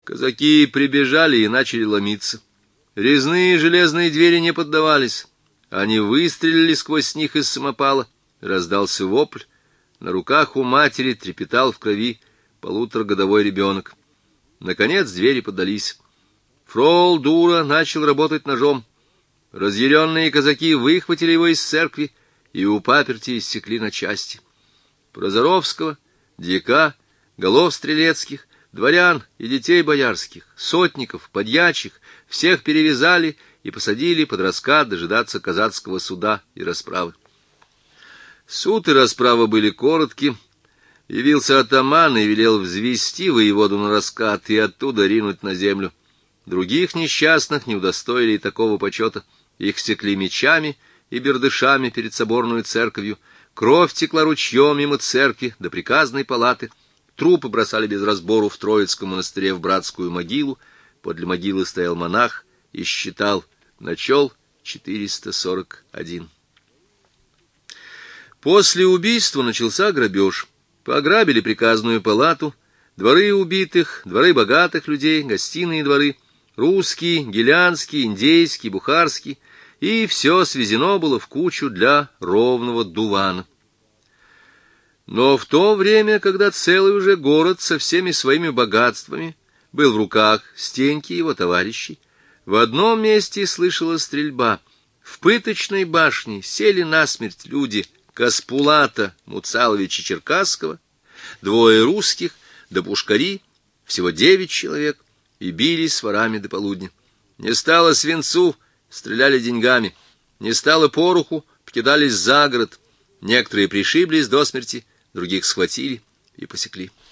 Казаки прибежали и начали ломиться. Резные железные двери не поддавались. Они выстрелили сквозь них из самопала. Раздался вопль. На руках у матери трепетал в крови 1,5-годовой ребенок. Наконец двери поддались. Фрол Дура начал работать ножом. Разъяренные казаки выхватили его из церкви и у паперти иссекли на части. Прозоровского, дьяка, голов стрелецких, дворян и детей боярских, сотников, подьячих всех перевязали и посадили под раскат дожидаться казацкого суда и расправы. Суд и расправа были коротки. Явился атаман и велел взвести воеводу на раскат и оттуда ринуть на землю. Других несчастных не удостоили и такого почета. Их секли мечами и бердышами перед соборную церковью. Кровь текла ручьем мимо церкви до приказной палаты. Трупы бросали без разбору в Троицком монастыре в братскую могилу. Подле могилы стоял монах и считал, начел 441. После убийства начался грабеж. Пограбили приказную палату, дворы убитых, дворы богатых людей, гостиные дворы, русский, гелянский, индейский, бухарский, и все свезено было в кучу для ровного дувана. Но в то время, когда целый уже город со всеми своими богатствами был в руках Стеньки и его товарищей, в одном месте слышалась стрельба. В пыточной башне сели насмерть люди Каспулата Муцаловича Черкасского, 2 русских, да пушкари, всего 9 человек, и бились с ворами до полудня. Не стало свинцу, стреляли деньгами, не стало пороху, покидались за город. Некоторые пришиблись до смерти, других схватили и посекли.